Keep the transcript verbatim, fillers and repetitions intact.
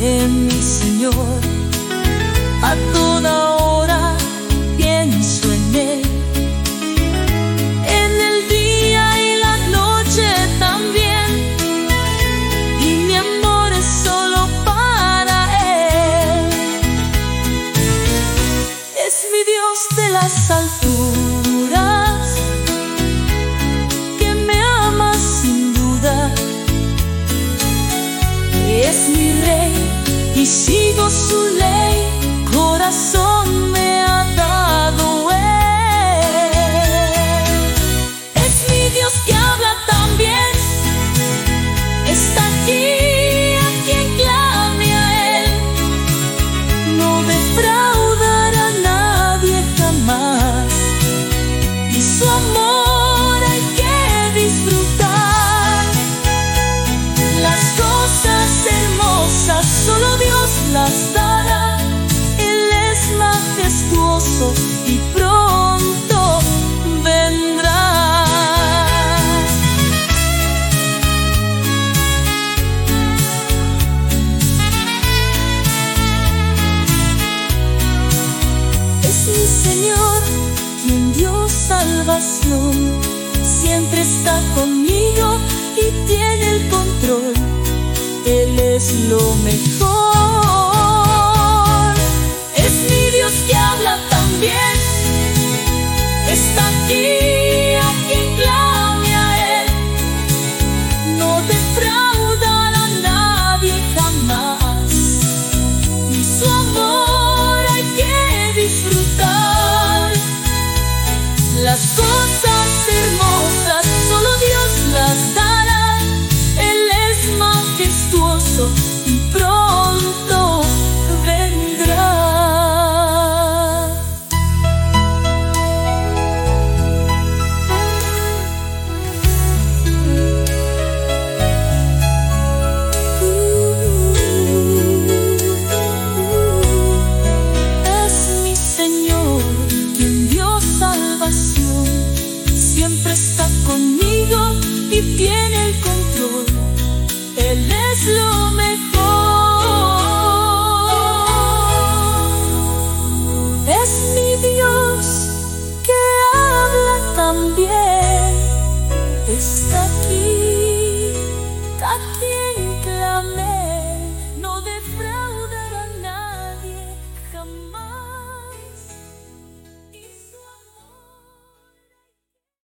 en mi Señor. A toda hora pienso en Él, en el día y la noche también, y mi amor es solo para Él. Es mi Dios de las alturas, que me ama sin duda. Es mi Rey y sigo su ley, corazón me ha dado Él. Es mi Dios que habla también, está aquí a quien clame a Él. No defraudará a nadie jamás, y su amor hay que disfrutar. Las cosas hermosas solo Dios las dará. Majestuoso y pronto vendrá. Es mi Señor quien dio salvación, siempre está conmigo y tiene el control. Él es lo mejor. Que habla también, está aquí a quien clame a Él. No defraudará a nadie jamás, y su amor hay que disfrutar. Las cosas hermosas solo Dios las dará. Él es majestuoso y pronto vendrá. Siempre está conmigo y tiene el control. Él es lo mejor. Es mi Dios que habla también, está